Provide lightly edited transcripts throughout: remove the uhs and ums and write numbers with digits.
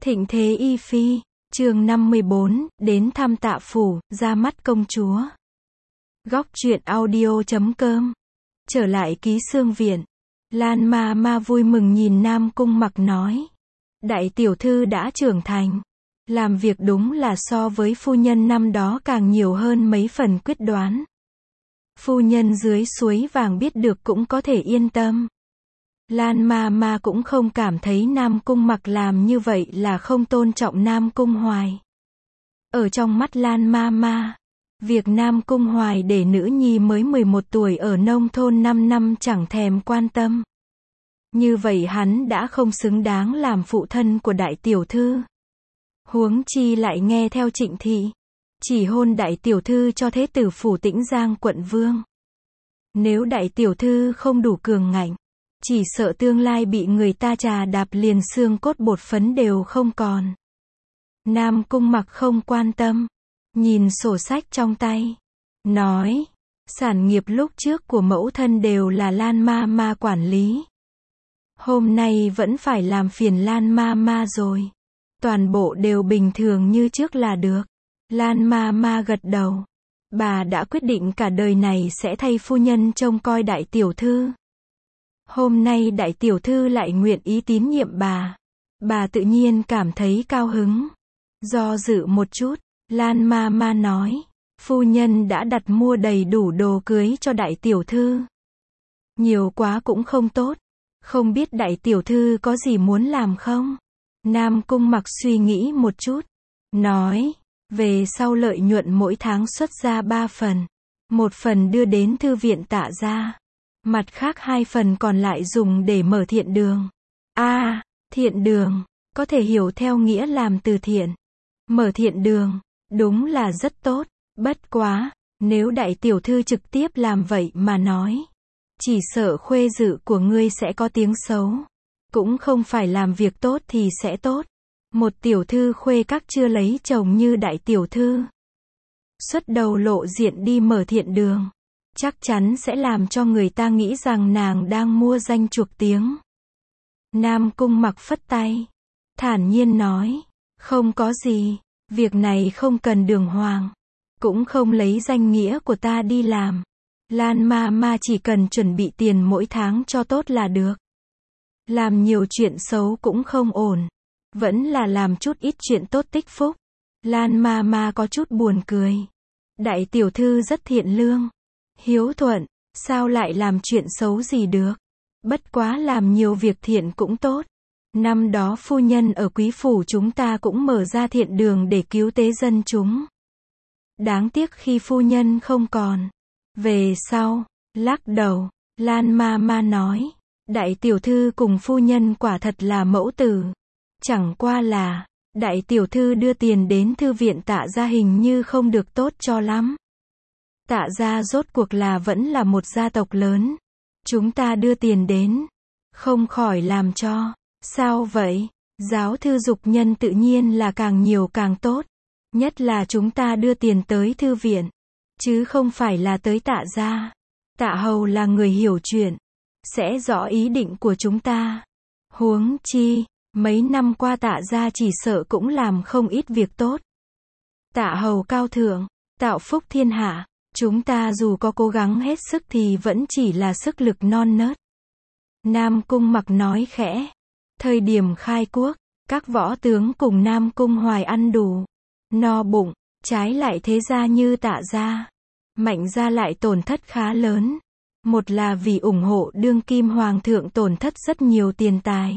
Thịnh thế y phi, chương 54, đến thăm Tạ phủ, ra mắt công chúa. Góc truyện audio.com. Trở lại ký xương viện. Lan ma ma vui mừng nhìn Nam Cung Mặc nói. Đại tiểu thư đã trưởng thành. Làm việc đúng là so với phu nhân năm đó càng nhiều hơn mấy phần quyết đoán. Phu nhân dưới suối vàng biết được cũng có thể yên tâm. Lan ma ma cũng không cảm thấy Nam Cung Mặc làm như vậy là không tôn trọng Nam Cung Hoài. Ở trong mắt Lan ma ma, việc Nam Cung Hoài để nữ nhi mới 11 tuổi ở nông thôn 5 năm chẳng thèm quan tâm. Như vậy hắn đã không xứng đáng làm phụ thân của đại tiểu thư. Huống chi lại nghe theo Trịnh thị, chỉ hôn đại tiểu thư cho thế tử phủ Tĩnh Giang quận vương. Nếu đại tiểu thư không đủ cường ngạnh, chỉ sợ tương lai bị người ta trà đạp liền xương cốt bột phấn đều không còn. Nam Cung Mặc không quan tâm, nhìn sổ sách trong tay, nói, sản nghiệp lúc trước của mẫu thân đều là Lan ma ma quản lý. Hôm nay vẫn phải làm phiền Lan ma ma rồi. Toàn bộ đều bình thường như trước là được. Lan ma ma gật đầu. Bà đã quyết định cả đời này sẽ thay phu nhân trông coi đại tiểu thư. Hôm nay đại tiểu thư lại nguyện ý tín nhiệm bà tự nhiên cảm thấy cao hứng. Do dự một chút, Lan ma ma nói, phu nhân đã đặt mua đầy đủ đồ cưới cho đại tiểu thư. Nhiều quá cũng không tốt, không biết đại tiểu thư có gì muốn làm không? Nam Cung Mặc suy nghĩ một chút, nói, về sau lợi nhuận mỗi tháng xuất ra 3 phần. Một phần đưa đến thư viện Tạ gia. Mặt khác 2 phần còn lại dùng để mở thiện đường. Thiện đường, có thể hiểu theo nghĩa làm từ thiện. Mở thiện đường, đúng là rất tốt. Bất quá, nếu đại tiểu thư trực tiếp làm vậy mà nói, chỉ sợ khuê dự của ngươi sẽ có tiếng xấu. Cũng không phải làm việc tốt thì sẽ tốt. Một tiểu thư khuê các chưa lấy chồng như đại tiểu thư, xuất đầu lộ diện đi mở thiện đường, chắc chắn sẽ làm cho người ta nghĩ rằng nàng đang mua danh chuộc tiếng. Nam Cung Mặc phất tay, thản nhiên nói, không có gì, việc này không cần đường hoàng, cũng không lấy danh nghĩa của ta đi làm. Lan ma ma chỉ cần chuẩn bị tiền mỗi tháng cho tốt là được. Làm nhiều chuyện xấu cũng không ổn, vẫn là làm chút ít chuyện tốt tích phúc. Lan ma ma có chút buồn cười. Đại tiểu thư rất thiện lương, hiếu thuận, sao lại làm chuyện xấu gì được? Bất quá làm nhiều việc thiện cũng tốt. Năm đó phu nhân ở quý phủ chúng ta cũng mở ra thiện đường để cứu tế dân chúng. Đáng tiếc khi phu nhân không còn. Về sau, lắc đầu, Lan ma ma nói, đại tiểu thư cùng phu nhân quả thật là mẫu tử. Chẳng qua là, đại tiểu thư đưa tiền đến thư viện Tạ gia hình như không được tốt cho lắm. Tạ gia rốt cuộc là vẫn là một gia tộc lớn. Chúng ta đưa tiền đến, không khỏi làm cho. Sao vậy? Giáo thư dục nhân tự nhiên là càng nhiều càng tốt. Nhất là chúng ta đưa tiền tới thư viện, chứ không phải là tới Tạ gia. Tạ hầu là người hiểu chuyện, sẽ rõ ý định của chúng ta. Huống chi, mấy năm qua Tạ gia chỉ sợ cũng làm không ít việc tốt. Tạ hầu cao thượng, tạo phúc thiên hạ, chúng ta dù có cố gắng hết sức thì vẫn chỉ là sức lực non nớt. Nam Cung Mặc nói khẽ. Thời điểm khai quốc, các võ tướng cùng Nam Cung Hoài ăn đủ, no bụng, trái lại thế gia như Tạ gia, Mạnh gia lại tổn thất khá lớn. Một là vì ủng hộ đương kim hoàng thượng tổn thất rất nhiều tiền tài.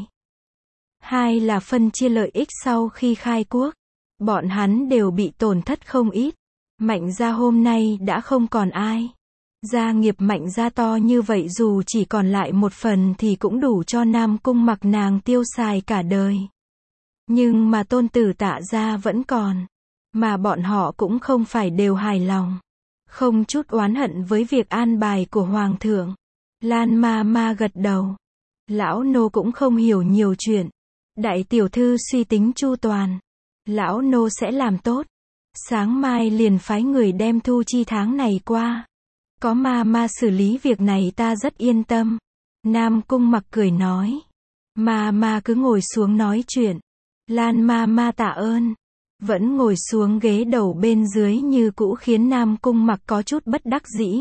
Hai là phân chia lợi ích sau khi khai quốc. Bọn hắn đều bị tổn thất không ít. Mạnh gia hôm nay đã không còn ai. Gia nghiệp Mạnh gia to như vậy dù chỉ còn lại một phần thì cũng đủ cho Nam Cung Mặc nàng tiêu xài cả đời. Nhưng mà tôn tử Tạ gia vẫn còn. Mà bọn họ cũng không phải đều hài lòng. Không chút oán hận với việc an bài của hoàng thượng. Lan ma ma gật đầu. Lão nô cũng không hiểu nhiều chuyện. Đại tiểu thư suy tính chu toàn. Lão nô sẽ làm tốt. Sáng mai liền phái người đem thu chi tháng này qua. Có ma ma xử lý việc này ta rất yên tâm. Nam Cung Mặc cười nói. Ma ma cứ ngồi xuống nói chuyện. Lan ma tạ ơn. Vẫn ngồi xuống ghế đầu bên dưới như cũ khiến Nam Cung Mặc có chút bất đắc dĩ.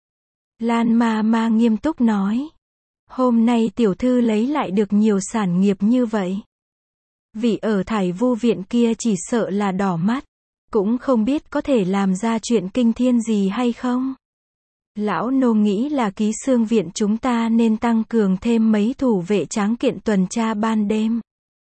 Lan ma nghiêm túc nói. Hôm nay tiểu thư lấy lại được nhiều sản nghiệp như vậy. Vị ở Thải Vu viện kia chỉ sợ là đỏ mắt. Cũng không biết có thể làm ra chuyện kinh thiên gì hay không. Lão nô nghĩ là Ký Xương viện chúng ta nên tăng cường thêm mấy thủ vệ tráng kiện tuần tra ban đêm.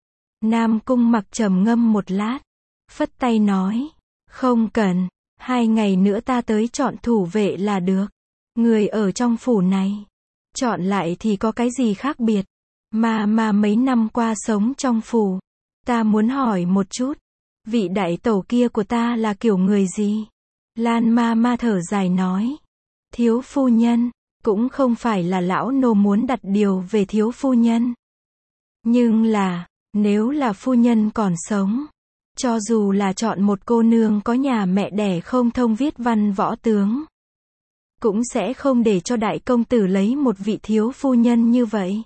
Nam Cung Mặc trầm ngâm một lát. Phất tay nói. Không cần. 2 ngày nữa ta tới chọn thủ vệ là được. Người ở trong phủ này. Chọn lại thì có cái gì khác biệt. Mà mấy năm qua sống trong phủ. Ta muốn hỏi một chút. Vị đại tẩu kia của ta là kiểu người gì? Lan ma thở dài nói. Thiếu phu nhân. Cũng không phải là lão nô muốn đặt điều về thiếu phu nhân. Nhưng là, nếu là phu nhân còn sống. Cho dù là chọn một cô nương có nhà mẹ đẻ không thông viết văn võ tướng. Cũng sẽ không để cho đại công tử lấy một vị thiếu phu nhân như vậy.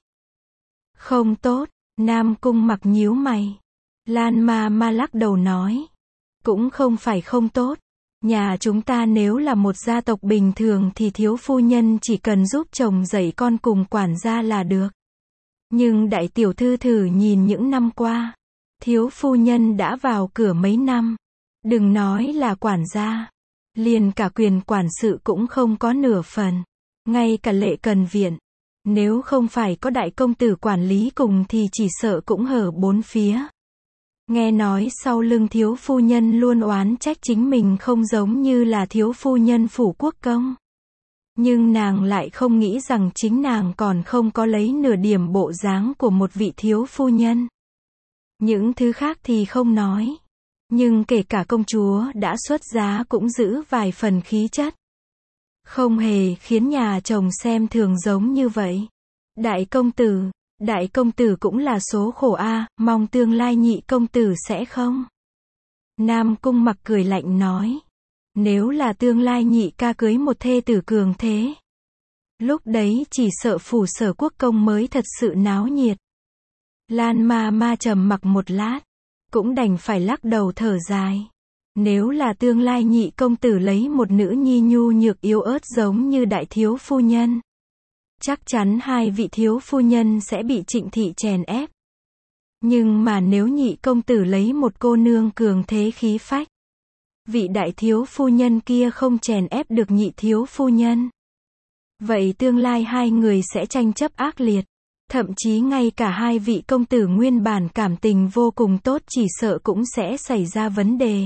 Không tốt. Nam Cung Mặc nhíu mày. Lan ma lắc đầu nói. Cũng không phải không tốt. Nhà chúng ta nếu là một gia tộc bình thường thì thiếu phu nhân chỉ cần giúp chồng dạy con cùng quản gia là được. Nhưng đại tiểu thư thử nhìn những năm qua. Thiếu phu nhân đã vào cửa mấy năm. Đừng nói là quản gia. Liền cả quyền quản sự cũng không có nửa phần. Ngay cả Lệ Cần viện. Nếu không phải có đại công tử quản lý cùng thì chỉ sợ cũng hở 4 phía. Nghe nói sau lưng thiếu phu nhân luôn oán trách chính mình không giống như là thiếu phu nhân phủ quốc công. Nhưng nàng lại không nghĩ rằng chính nàng còn không có lấy nửa điểm bộ dáng của một vị thiếu phu nhân. Những thứ khác thì không nói. Nhưng kể cả công chúa đã xuất giá cũng giữ vài phần khí chất. Không hề khiến nhà chồng xem thường giống như vậy. Đại công tử cũng là số khổ a, mong tương lai nhị công tử sẽ không. Nam Cung Mặc cười lạnh nói. Nếu là tương lai nhị ca cưới một thê tử cường thế. Lúc đấy chỉ sợ phủ Sở quốc công mới thật sự náo nhiệt. Lan ma trầm mặc một lát. Cũng đành phải lắc đầu thở dài. Nếu là tương lai nhị công tử lấy một nữ nhi nhu nhược yếu ớt giống như đại thiếu phu nhân. Chắc chắn 2 vị thiếu phu nhân sẽ bị Trịnh thị chèn ép. Nhưng mà nếu nhị công tử lấy một cô nương cường thế khí phách. Vị đại thiếu phu nhân kia không chèn ép được nhị thiếu phu nhân. Vậy tương lai 2 người sẽ tranh chấp ác liệt. Thậm chí ngay cả 2 vị công tử nguyên bản cảm tình vô cùng tốt chỉ sợ cũng sẽ xảy ra vấn đề.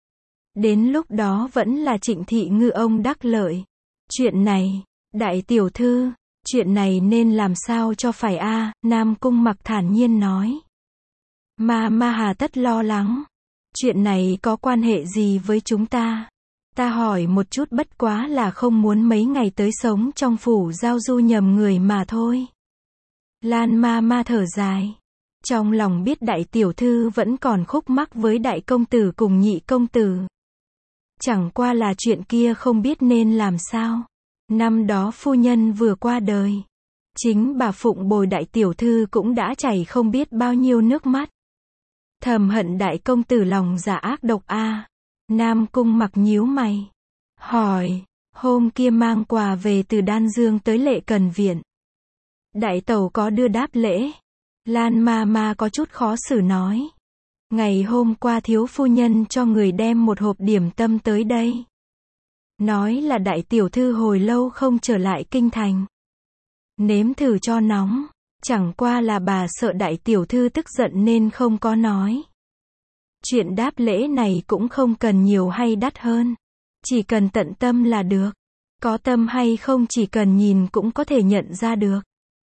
Đến lúc đó vẫn là Trịnh thị ngư ông đắc lợi. Chuyện này, đại tiểu thư, chuyện này nên làm sao cho phải a? Nam Cung Mặc thản nhiên nói. Ma hà tất lo lắng. Chuyện này có quan hệ gì với chúng ta? Ta hỏi một chút bất quá là không muốn mấy ngày tới sống trong phủ giao du nhầm người mà thôi. Lan ma thở dài. Trong lòng biết đại tiểu thư vẫn còn khúc mắc với đại công tử cùng nhị công tử. Chẳng qua là chuyện kia không biết nên làm sao. Năm đó phu nhân vừa qua đời. Chính bà phụng bồi đại tiểu thư cũng đã chảy không biết bao nhiêu nước mắt. Thầm hận đại công tử lòng dạ ác độc a. Nam Cung Mặc nhíu mày. Hỏi, hôm kia mang quà về từ Đan Dương tới Lệ Cần viện. Đại tẩu có đưa đáp lễ. Lan ma có chút khó xử nói. Ngày hôm qua thiếu phu nhân cho người đem một hộp điểm tâm tới đây. Nói là đại tiểu thư hồi lâu không trở lại kinh thành. Nếm thử cho nóng. Chẳng qua là bà sợ đại tiểu thư tức giận nên không có nói. Chuyện đáp lễ này cũng không cần nhiều hay đắt hơn. Chỉ cần tận tâm là được. Có tâm hay không chỉ cần nhìn cũng có thể nhận ra được.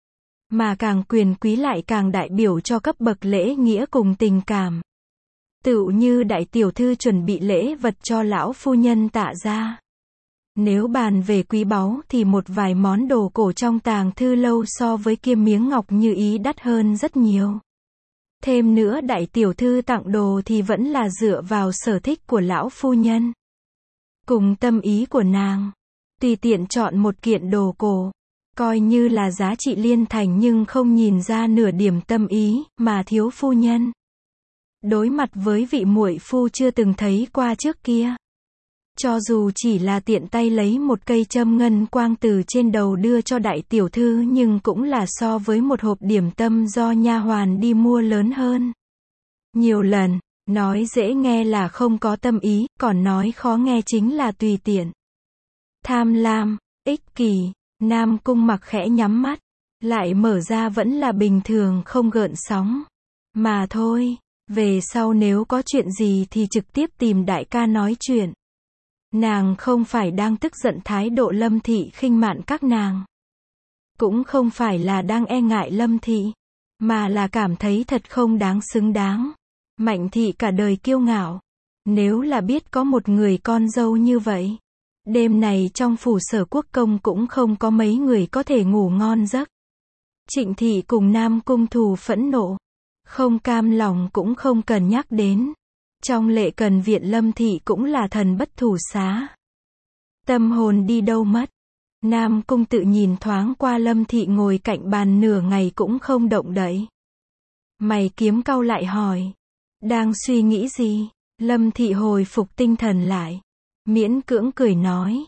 Mà càng quyền quý lại càng đại biểu cho cấp bậc lễ nghĩa cùng tình cảm. Tựu như đại tiểu thư chuẩn bị lễ vật cho lão phu nhân Tạ gia. Nếu bàn về quý báu thì một vài món đồ cổ trong tàng thư lâu so với kia miếng ngọc như ý đắt hơn rất nhiều. Thêm nữa đại tiểu thư tặng đồ thì vẫn là dựa vào sở thích của lão phu nhân. Cùng tâm ý của nàng. Tùy tiện chọn một kiện đồ cổ. Coi như là giá trị liên thành nhưng không nhìn ra nửa điểm tâm ý mà thiếu phu nhân. đối mặt với vị muội phu chưa từng thấy qua trước kia. Cho dù chỉ là tiện tay lấy một cây châm ngân quang từ trên đầu đưa cho đại tiểu thư nhưng cũng là so với một hộp điểm tâm do nha hoàn đi mua lớn hơn. Nhiều lần, nói dễ nghe là không có tâm ý, còn nói khó nghe chính là tùy tiện. Tham lam, ích kỷ, Nam Cung Mặc khẽ nhắm mắt, lại mở ra vẫn là bình thường không gợn sóng. Mà thôi, về sau nếu có chuyện gì thì trực tiếp tìm đại ca nói chuyện. Nàng không phải đang tức giận thái độ Lâm Thị khinh mạn các nàng. Cũng không phải là đang e ngại Lâm Thị, mà là cảm thấy thật không đáng xứng đáng. Mạnh Thị cả đời kiêu ngạo. Nếu là biết có một người con dâu như vậy, đêm này trong phủ Sở Quốc công cũng không có mấy người có thể ngủ ngon giấc. Trịnh Thị cùng Nam Cung Thù phẫn nộ, không cam lòng cũng không cần nhắc đến. Trong Lệ Cần Viện Lâm Thị cũng là thần bất thủ xá. Tâm hồn đi đâu mất. Nam Cung tự nhìn thoáng qua Lâm Thị ngồi cạnh bàn nửa ngày cũng không động đậy. Mày kiếm cau lại hỏi. Đang suy nghĩ gì? Lâm Thị hồi phục tinh thần lại. Miễn cưỡng cười nói.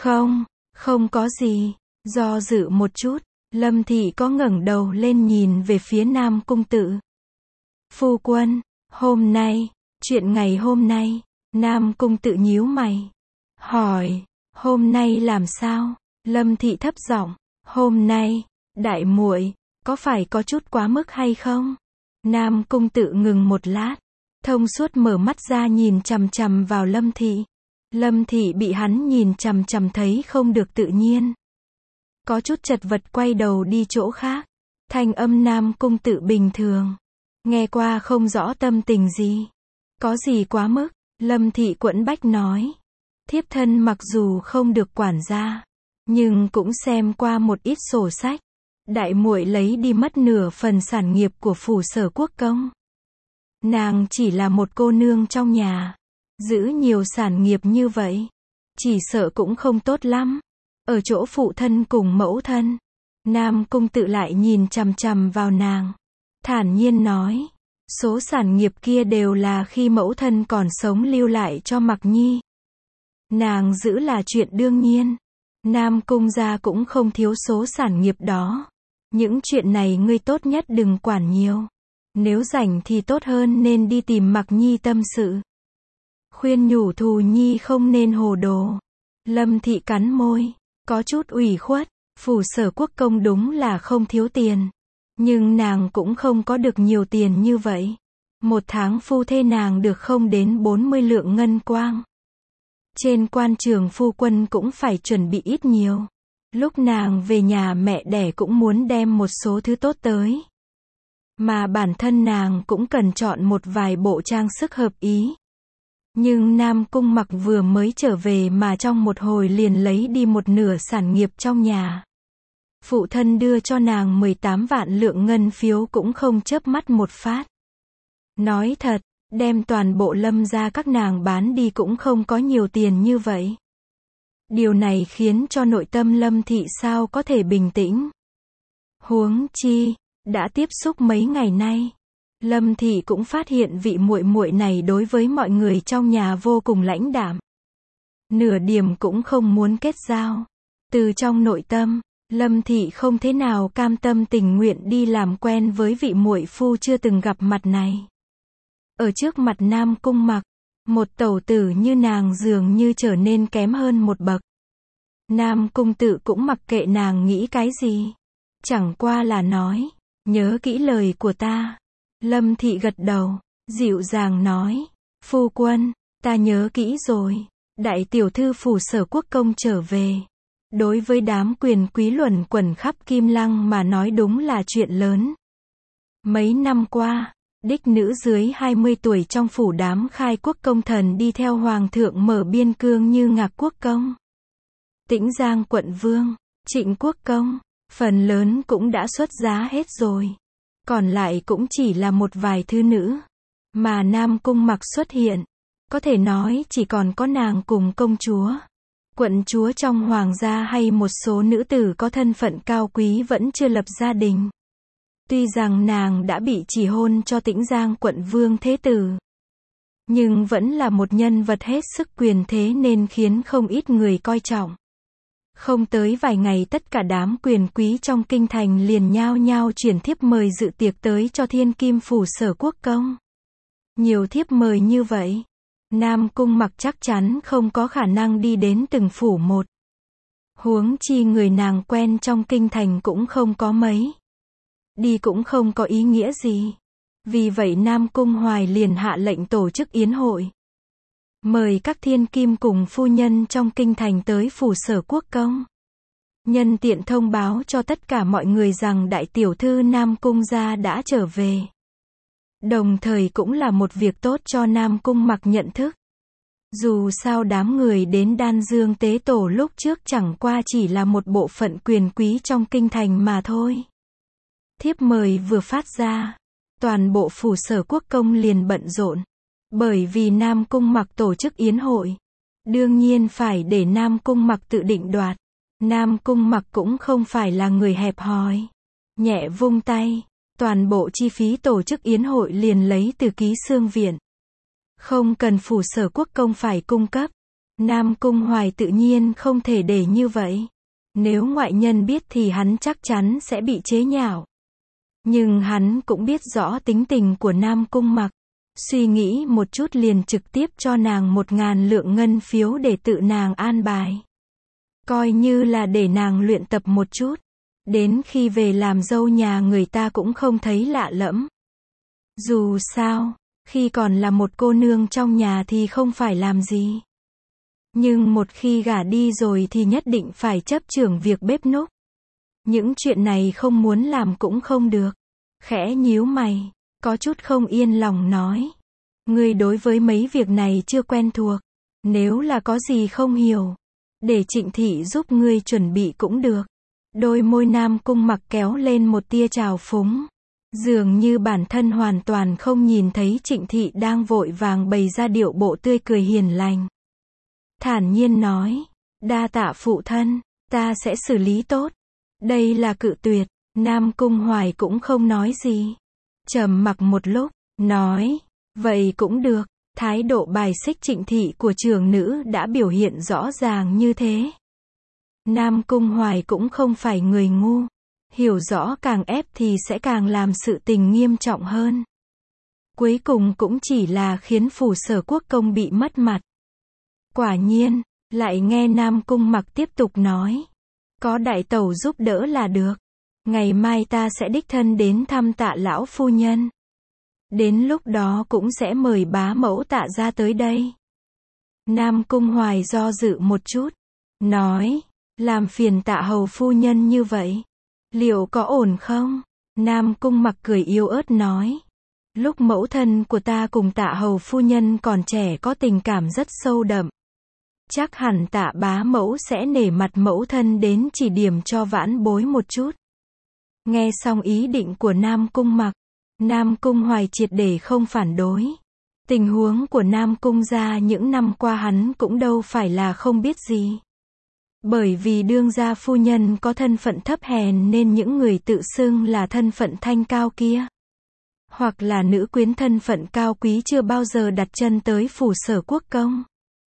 Không có gì. Do dự một chút, Lâm Thị có ngẩng đầu lên nhìn về phía Nam Cung tự. Phu quân, hôm nay, chuyện ngày hôm nay, Nam Cung tự nhíu mày. Hỏi, hôm nay làm sao? Lâm Thị thấp giọng, hôm nay, đại muội, có phải có chút quá mức hay không? Nam Cung tự ngừng một lát, thông suốt mở mắt ra nhìn chằm chằm vào Lâm Thị. Lâm Thị bị hắn nhìn chằm chằm thấy không được tự nhiên. Có chút chật vật quay đầu đi chỗ khác. Thanh âm Nam Cung tự bình thường. Nghe qua không rõ tâm tình gì. Có gì quá mức? Lâm Thị quẫn bách nói. Thiếp thân mặc dù không được quản gia, nhưng cũng xem qua một ít sổ sách. Đại muội lấy đi mất nửa phần sản nghiệp của phủ Sở Quốc công. Nàng chỉ là một cô nương trong nhà, giữ nhiều sản nghiệp như vậy, chỉ sợ cũng không tốt lắm. Ở chỗ phụ thân cùng mẫu thân, Nam Cung tự lại nhìn chằm chằm vào nàng, thản nhiên nói, số sản nghiệp kia đều là khi mẫu thân còn sống lưu lại cho Mặc Nhi. Nàng giữ là chuyện đương nhiên. Nam Cung gia cũng không thiếu số sản nghiệp đó. Những chuyện này ngươi tốt nhất đừng quản nhiều. Nếu rảnh thì tốt hơn nên đi tìm Mặc Nhi tâm sự. Khuyên nhủ Thù Nhi không nên hồ đồ. Lâm Thị cắn môi, có chút ủy khuất. Phủ Sở Quốc công đúng là không thiếu tiền, nhưng nàng cũng không có được nhiều tiền như vậy. Một tháng phu thê nàng được không đến 40 lượng ngân quang. Trên quan trường phu quân cũng phải chuẩn bị ít nhiều. Lúc nàng về nhà mẹ đẻ cũng muốn đem một số thứ tốt tới. Mà bản thân nàng cũng cần chọn một vài bộ trang sức hợp ý. Nhưng Nam Cung Mặc vừa mới trở về mà trong một hồi liền lấy đi một nửa sản nghiệp trong nhà. Phụ thân đưa cho nàng 18 vạn lượng ngân phiếu cũng không chớp mắt một phát. Nói thật, đem toàn bộ Lâm gia các nàng bán đi cũng không có nhiều tiền như vậy. Điều này khiến cho nội tâm Lâm Thị sao có thể bình tĩnh. Huống chi, đã tiếp xúc mấy ngày nay, Lâm Thị cũng phát hiện vị muội muội này đối với mọi người trong nhà vô cùng lãnh đạm. Nửa điểm cũng không muốn kết giao. Từ trong nội tâm, Lâm Thị không thế nào cam tâm tình nguyện đi làm quen với vị muội phu chưa từng gặp mặt này. Ở trước mặt Nam Cung Mặc, một tẩu tử như nàng dường như trở nên kém hơn một bậc. Nam Cung tự cũng mặc kệ nàng nghĩ cái gì. Chẳng qua là nói, nhớ kỹ lời của ta. Lâm Thị gật đầu, dịu dàng nói, phu quân, ta nhớ kỹ rồi. Đại tiểu thư phủ Sở Quốc công trở về. Đối với đám quyền quý luẩn quẩn khắp Kim Lăng mà nói đúng là chuyện lớn. Mấy năm qua, đích nữ dưới 20 tuổi trong phủ đám khai quốc công thần đi theo hoàng thượng mở biên cương như Ngạc Quốc công, Tĩnh Giang quận vương, Trịnh Quốc công, phần lớn cũng đã xuất giá hết rồi. Còn lại cũng chỉ là một vài thư nữ. Mà Nam Cung Mặc xuất hiện, có thể nói chỉ còn có nàng cùng công chúa, quận chúa trong hoàng gia hay một số nữ tử có thân phận cao quý vẫn chưa lập gia đình. Tuy rằng nàng đã bị chỉ hôn cho Tĩnh Giang quận vương thế tử, nhưng vẫn là một nhân vật hết sức quyền thế nên khiến không ít người coi trọng. Không tới vài ngày tất cả đám quyền quý trong kinh thành liền nhao nhao chuyển thiếp mời dự tiệc tới cho Thiên Kim phủ Sở Quốc công. Nhiều thiếp mời như vậy, Nam Cung Mặc chắc chắn không có khả năng đi đến từng phủ một. Huống chi người nàng quen trong kinh thành cũng không có mấy. Đi cũng không có ý nghĩa gì. Vì vậy Nam Cung Hoài liền hạ lệnh tổ chức yến hội. Mời các thiên kim cùng phu nhân trong kinh thành tới phủ Sở Quốc công. Nhân tiện thông báo cho tất cả mọi người rằng đại tiểu thư Nam Cung gia đã trở về. Đồng thời cũng là một việc tốt cho Nam Cung Mặc nhận thức. Dù sao đám người đến Đan Dương tế tổ lúc trước chẳng qua chỉ là một bộ phận quyền quý trong kinh thành mà thôi. Thiếp mời vừa phát ra, toàn bộ phủ Sở Quốc công liền bận rộn. Bởi vì Nam Cung Mặc tổ chức yến hội, đương nhiên phải để Nam Cung Mặc tự định đoạt. Nam Cung Mặc cũng không phải là người hẹp hòi. Nhẹ vung tay, toàn bộ chi phí tổ chức yến hội liền lấy từ ký xương viện. Không cần phủ Sở Quốc công phải cung cấp. Nam Cung Hoài tự nhiên không thể để như vậy. Nếu ngoại nhân biết thì hắn chắc chắn sẽ bị chế nhạo. Nhưng hắn cũng biết rõ tính tình của Nam Cung Mặc. Suy nghĩ một chút liền trực tiếp cho nàng 1.000 lượng ngân phiếu để tự nàng an bài. Coi như là để nàng luyện tập một chút. Đến khi về làm dâu nhà người ta cũng không thấy lạ lẫm. Dù sao, khi còn là một cô nương trong nhà thì không phải làm gì. Nhưng một khi gả đi rồi thì nhất định phải chấp chưởng việc bếp núc. Những chuyện này không muốn làm cũng không được. Khẽ nhíu mày, có chút không yên lòng nói. Ngươi đối với mấy việc này chưa quen thuộc. Nếu là có gì không hiểu, để Trịnh thị giúp ngươi chuẩn bị cũng được. Đôi môi Nam Cung Mặc kéo lên một tia trào phúng. Dường như bản thân hoàn toàn không nhìn thấy Trịnh thị đang vội vàng bày ra điệu bộ tươi cười hiền lành. Thản nhiên nói, đa tạ phụ thân, ta sẽ xử lý tốt. Đây là cự tuyệt. Nam Cung Hoài cũng không nói gì. Trầm mặc một lúc, nói, vậy cũng được. Thái độ bài xích Trịnh thị của trưởng nữ đã biểu hiện rõ ràng như thế. Nam Cung Hoài cũng không phải người ngu. Hiểu rõ càng ép thì sẽ càng làm sự tình nghiêm trọng hơn. Cuối cùng cũng chỉ là khiến phủ Sở Quốc công bị mất mặt. Quả nhiên, lại nghe Nam Cung Mặc tiếp tục nói. Có đại tẩu giúp đỡ là được. Ngày mai ta sẽ đích thân đến thăm Tạ lão phu nhân. Đến lúc đó cũng sẽ mời bá mẫu Tạ ra tới đây. Nam Cung Hoài do dự một chút. Nói, làm phiền Tạ hầu phu nhân như vậy. Liệu có ổn không? Nam Cung Mặc cười yếu ớt nói. Lúc mẫu thân của ta cùng Tạ hầu phu nhân còn trẻ có tình cảm rất sâu đậm. Chắc hẳn Tạ bá mẫu sẽ nể mặt mẫu thân đến chỉ điểm cho vãn bối một chút. Nghe xong ý định của Nam Cung Mặc, Nam Cung Hoài triệt để không phản đối. Tình huống của Nam Cung gia những năm qua hắn cũng đâu phải là không biết gì. Bởi vì đương gia phu nhân có thân phận thấp hèn nên những người tự xưng là thân phận thanh cao kia, hoặc là nữ quyến thân phận cao quý chưa bao giờ đặt chân tới phủ Sở Quốc công.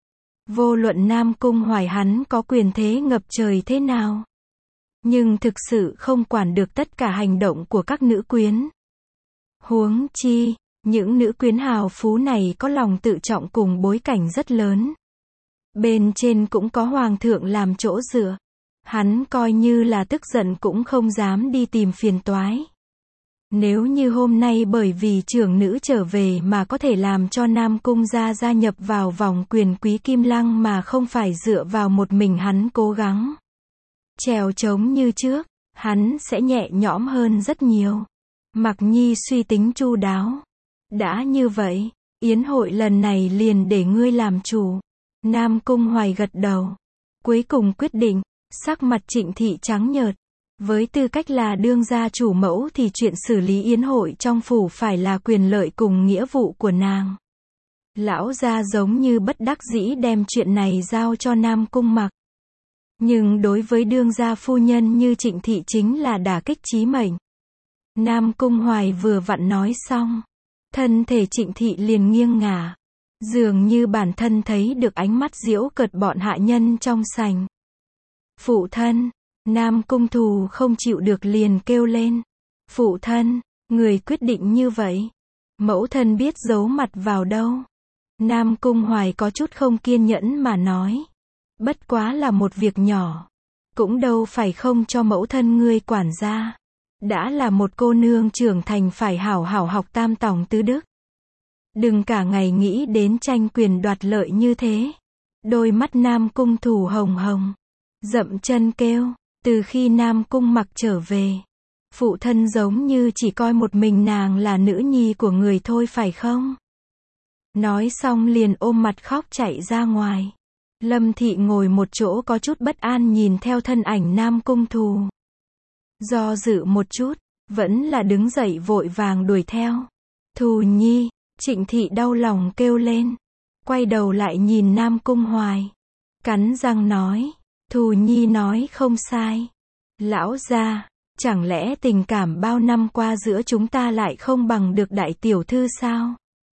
Vô luận Nam Cung Hoài hắn có quyền thế ngập trời thế nào, nhưng thực sự không quản được tất cả hành động của các nữ quyến. Huống chi, những nữ quyến hào phú này có lòng tự trọng cùng bối cảnh rất lớn. Bên trên cũng có hoàng thượng làm chỗ dựa. Hắn coi như là tức giận cũng không dám đi tìm phiền toái. Nếu như hôm nay bởi vì trưởng nữ trở về mà có thể làm cho Nam Cung gia nhập vào vòng quyền quý Kim Lăng mà không phải dựa vào một mình hắn cố gắng trèo trống như trước, hắn sẽ nhẹ nhõm hơn rất nhiều. Mặc Nhi suy tính chu đáo. Đã như vậy, yến hội lần này liền để ngươi làm chủ. Nam Cung Hoài gật đầu. Cuối cùng quyết định, sắc mặt Trịnh thị trắng nhợt. Với tư cách là đương gia chủ mẫu thì chuyện xử lý yến hội trong phủ phải là quyền lợi cùng nghĩa vụ của nàng. Lão gia giống như bất đắc dĩ đem chuyện này giao cho Nam Cung Mặc. Nhưng đối với đương gia phu nhân như Trịnh thị chính là đả kích chí mệnh. Nam Cung Hoài vừa vặn nói xong, thân thể Trịnh Thị liền nghiêng ngả, dường như bản thân thấy được ánh mắt giễu cợt bọn hạ nhân trong sảnh. Phụ thân, Nam Cung Thù không chịu được liền kêu lên. Phụ thân, người quyết định như vậy. Mẫu thân biết giấu mặt vào đâu. Nam Cung Hoài có chút không kiên nhẫn mà nói. Bất quá là một việc nhỏ. Cũng đâu phải không cho mẫu thân ngươi quản gia. Đã là một cô nương trưởng thành phải hảo hảo học tam tòng tứ đức. Đừng cả ngày nghĩ đến tranh quyền đoạt lợi như thế. Đôi mắt Nam Cung Thù hồng hồng. Dậm chân kêu. Từ khi Nam Cung Mặc trở về, phụ thân giống như chỉ coi một mình nàng là nữ nhi của người thôi phải không? Nói xong liền ôm mặt khóc chạy ra ngoài. Lâm Thị ngồi một chỗ có chút bất an nhìn theo thân ảnh Nam Cung Thù. Do dự một chút, vẫn là đứng dậy vội vàng đuổi theo. Thù nhi, Trịnh Thị đau lòng kêu lên. Quay đầu lại nhìn Nam Cung Hoài. Cắn răng nói. Thù nhi nói không sai. Lão gia, chẳng lẽ tình cảm bao năm qua giữa chúng ta lại không bằng được đại tiểu thư sao?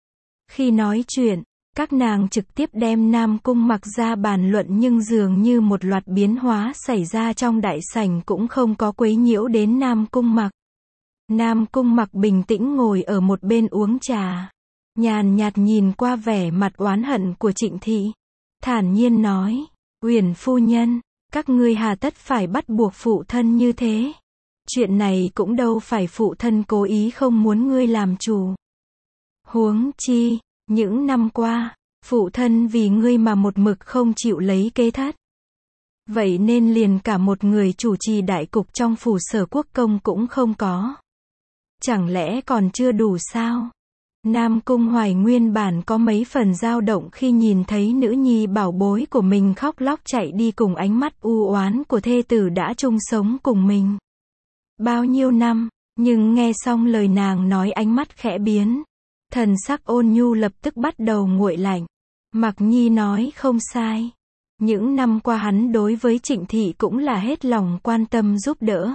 Khi nói chuyện, các nàng trực tiếp đem Nam Cung Mặc ra bàn luận nhưng dường như một loạt biến hóa xảy ra trong đại sảnh cũng không có quấy nhiễu đến Nam Cung Mặc. Nam Cung Mặc bình tĩnh ngồi ở một bên uống trà, nhàn nhạt nhìn qua vẻ mặt oán hận của Trịnh Thị, thản nhiên nói, Uyển phu nhân, các ngươi hà tất phải bắt buộc phụ thân như thế? Chuyện này cũng đâu phải phụ thân cố ý không muốn ngươi làm chủ. Huống chi, những năm qua, phụ thân vì ngươi mà một mực không chịu lấy kế thất. Vậy nên liền cả một người chủ trì đại cục trong phủ Sở Quốc công cũng không có. Chẳng lẽ còn chưa đủ sao? Nam Cung Hoài nguyên bản có mấy phần dao động khi nhìn thấy nữ nhi bảo bối của mình khóc lóc chạy đi cùng ánh mắt u oán của thê tử đã chung sống cùng mình bao nhiêu năm, nhưng nghe xong lời nàng nói ánh mắt khẽ biến. Thần sắc ôn nhu lập tức bắt đầu nguội lạnh. Mặc Nhi nói không sai. Những năm qua hắn đối với Trịnh Thị cũng là hết lòng quan tâm giúp đỡ.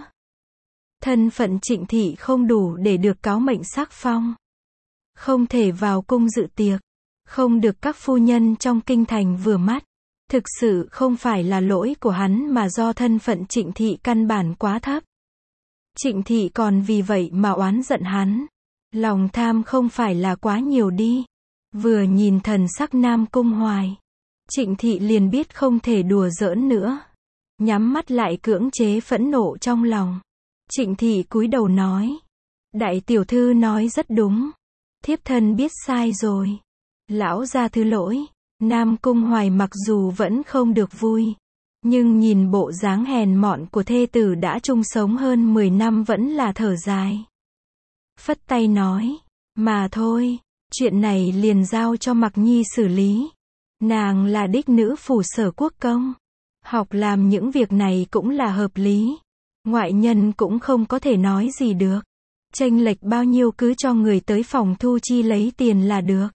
Thân phận Trịnh Thị không đủ để được cáo mệnh sắc phong. Không thể vào cung dự tiệc. Không được các phu nhân trong kinh thành vừa mắt. Thực sự không phải là lỗi của hắn mà do thân phận Trịnh Thị căn bản quá thấp. Trịnh Thị còn vì vậy mà oán giận hắn. Lòng tham không phải là quá nhiều đi. Vừa nhìn thần sắc Nam Cung Hoài, Trịnh Thị liền biết không thể đùa giỡn nữa. Nhắm mắt lại cưỡng chế phẫn nộ trong lòng. Trịnh Thị cúi đầu nói. Đại tiểu thư nói rất đúng. Thiếp thân biết sai rồi. Lão gia thứ lỗi. Nam Cung Hoài mặc dù vẫn không được vui, nhưng nhìn bộ dáng hèn mọn của thê tử đã chung sống hơn 10 năm vẫn là thở dài. Phất tay nói, mà thôi, chuyện này liền giao cho Mặc Nhi xử lý. Nàng là đích nữ phủ Sở Quốc công. Học làm những việc này cũng là hợp lý. Ngoại nhân cũng không có thể nói gì được. Chênh lệch bao nhiêu cứ cho người tới phòng thu chi lấy tiền là được.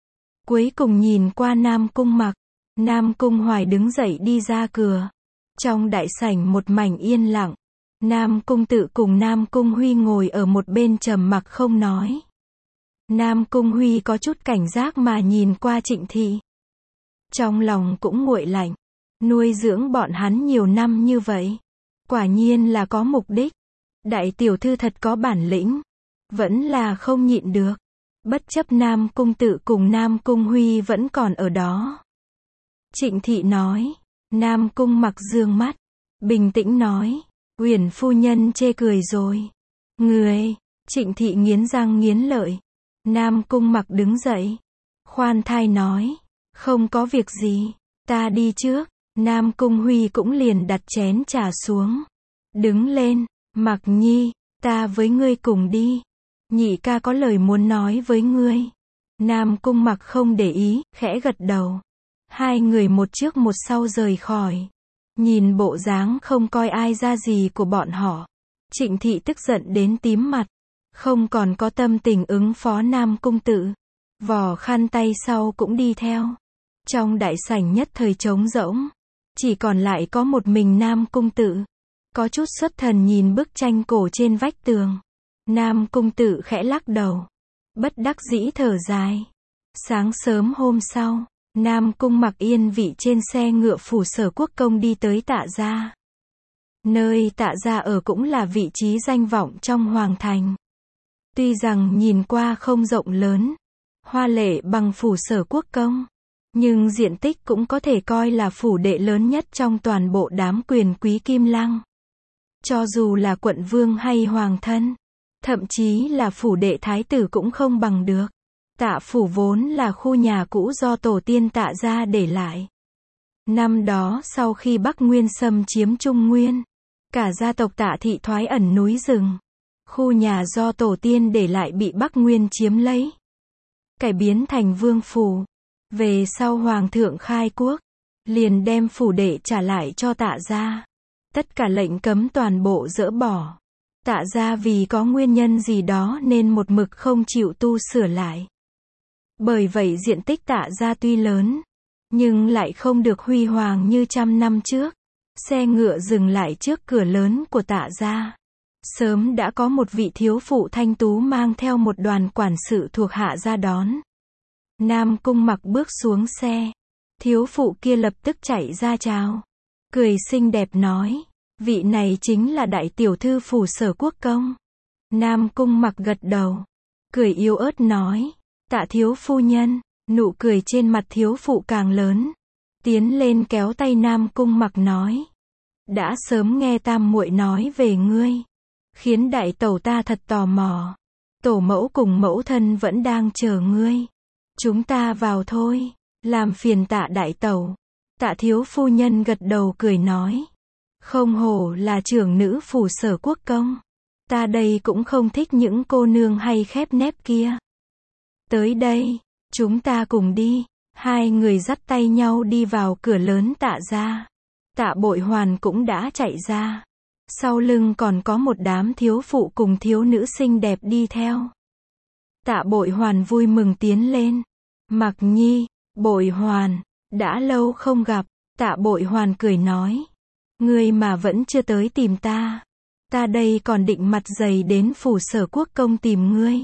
Cuối cùng nhìn qua Nam Cung Mặc. Nam Cung Hoài đứng dậy đi ra cửa. Trong đại sảnh một mảnh yên lặng. Nam Cung Tự cùng Nam Cung Huy ngồi ở một bên trầm mặc không nói. Nam Cung Huy có chút cảnh giác mà nhìn qua Trịnh Thị. Trong lòng cũng nguội lạnh. Nuôi dưỡng bọn hắn nhiều năm như vậy. Quả nhiên là có mục đích. Đại tiểu thư thật có bản lĩnh. Vẫn là không nhịn được. Bất chấp Nam Cung Tự cùng Nam Cung Huy vẫn còn ở đó. Trịnh Thị nói. Nam Cung Mặc dương mắt. Bình tĩnh nói. Uyển phu nhân chê cười rồi. Người. Trịnh Thị nghiến răng nghiến lợi. Nam Cung Mặc đứng dậy. Khoan thai nói. Không có việc gì. Ta đi trước. Nam Cung Huy cũng liền đặt chén trà xuống. Đứng lên. Mặc Nhi. Ta với ngươi cùng đi. Nhị ca có lời muốn nói với ngươi. Nam Cung Mặc không để ý, khẽ gật đầu. Hai người một trước một sau rời khỏi. Nhìn bộ dáng không coi ai ra gì của bọn họ. Trịnh Thị tức giận đến tím mặt. Không còn có tâm tình ứng phó Nam Cung Tự. Vò khăn tay sau cũng đi theo. Trong đại sảnh nhất thời trống rỗng. Chỉ còn lại có một mình Nam Cung Tự. Có chút xuất thần nhìn bức tranh cổ trên vách tường. Nam Cung tự khẽ lắc đầu. Bất đắc dĩ thở dài. Sáng sớm hôm sau, Nam Cung mặc yên vị trên xe ngựa phủ Sở Quốc công đi tới Tạ gia. Nơi Tạ gia ở cũng là vị trí danh vọng trong hoàng thành. Tuy rằng nhìn qua không rộng lớn, hoa lệ bằng phủ Sở Quốc công, nhưng diện tích cũng có thể coi là phủ đệ lớn nhất trong toàn bộ đám quyền quý Kim Lăng. Cho dù là quận vương hay hoàng thân, thậm chí là phủ đệ thái tử cũng không bằng được. Tạ phủ vốn là khu nhà cũ do tổ tiên Tạ gia để lại. Năm đó sau khi Bắc Nguyên xâm chiếm Trung Nguyên, cả gia tộc Tạ thị thoái ẩn núi rừng. Khu nhà do tổ tiên để lại bị Bắc Nguyên chiếm lấy, cải biến thành vương phủ. Về sau hoàng thượng khai quốc, liền đem phủ đệ trả lại cho Tạ gia. Tất cả lệnh cấm toàn bộ dỡ bỏ. Tạ gia vì có nguyên nhân gì đó nên một mực không chịu tu sửa lại. Bởi vậy diện tích Tạ gia tuy lớn, nhưng lại không được huy hoàng như trăm năm trước. Xe ngựa dừng lại trước cửa lớn của Tạ gia. Sớm đã có một vị thiếu phụ thanh tú mang theo một đoàn quản sự thuộc hạ ra đón. Nam Cung mặc bước xuống xe. Thiếu phụ kia lập tức chạy ra chào. Cười xinh đẹp nói. Vị này chính là đại tiểu thư phủ Sở Quốc công. Nam Cung mặc gật đầu. Cười yếu ớt nói. Tạ thiếu phu nhân. Nụ cười trên mặt thiếu phụ càng lớn. Tiến lên kéo tay Nam Cung mặc nói. Đã sớm nghe tam muội nói về ngươi. Khiến đại tẩu ta thật tò mò. Tổ mẫu cùng mẫu thân vẫn đang chờ ngươi. Chúng ta vào thôi. Làm phiền Tạ đại tẩu. Tạ thiếu phu nhân gật đầu cười nói. Không hổ là trưởng nữ phủ Sở Quốc công. Ta đây cũng không thích những cô nương hay khép nép kia. Tới đây, chúng ta cùng đi. Hai người dắt tay nhau đi vào cửa lớn Tạ gia. Tạ Bội Hoàn cũng đã chạy ra. Sau lưng còn có một đám thiếu phụ cùng thiếu nữ xinh đẹp đi theo. Tạ Bội Hoàn vui mừng tiến lên. Mặc Nhi, Bội Hoàn, đã lâu không gặp. Tạ Bội Hoàn cười nói. Ngươi mà vẫn chưa tới tìm ta. Ta đây còn định mặt dày đến phủ Sở Quốc công tìm ngươi.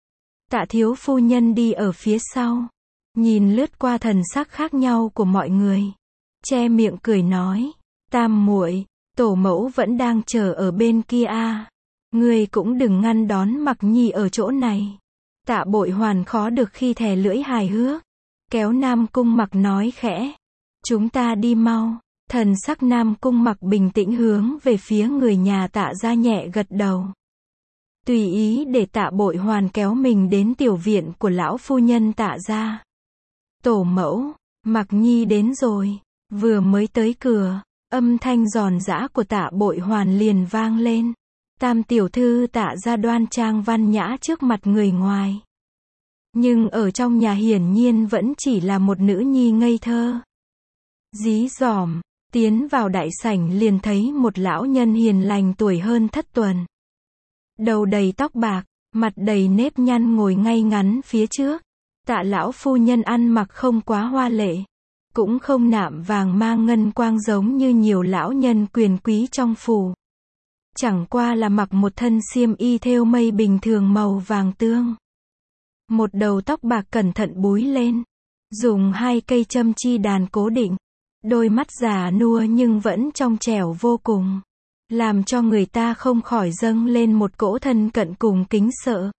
Tạ thiếu phu nhân đi ở phía sau. Nhìn lướt qua thần sắc khác nhau của mọi người. Che miệng cười nói. Tam muội, tổ mẫu vẫn đang chờ ở bên kia a. Ngươi cũng đừng ngăn đón Mặc Nhi ở chỗ này. Tạ Bội Hoàn khó được khi thè lưỡi hài hước. Kéo Nam Cung Mặc nói khẽ. Chúng ta đi mau. Thần sắc Nam Cung Mặc bình tĩnh hướng về phía người nhà Tạ gia nhẹ gật đầu. Tùy ý để Tạ Bội Hoàn kéo mình đến tiểu viện của lão phu nhân Tạ gia. Tổ mẫu, Mặc Nhi đến rồi. Vừa mới tới cửa, âm thanh giòn giã của Tạ Bội Hoàn liền vang lên. Tam tiểu thư Tạ gia đoan trang văn nhã trước mặt người ngoài. Nhưng ở trong nhà hiển nhiên vẫn chỉ là một nữ nhi ngây thơ. Dí dỏm, tiến vào đại sảnh liền thấy một lão nhân hiền lành tuổi hơn thất tuần. Đầu đầy tóc bạc, mặt đầy nếp nhăn ngồi ngay ngắn phía trước. Tạ lão phu nhân ăn mặc không quá hoa lệ, cũng không nạm vàng mang ngân quang giống như nhiều lão nhân quyền quý trong phủ. Chẳng qua là mặc một thân xiêm y thêu mây bình thường màu vàng tương. Một đầu tóc bạc cẩn thận búi lên, dùng hai cây châm chi đàn cố định. Đôi mắt già nua nhưng vẫn trong trẻo vô cùng, làm cho người ta không khỏi dâng lên một cỗ thân cận cùng kính sợ.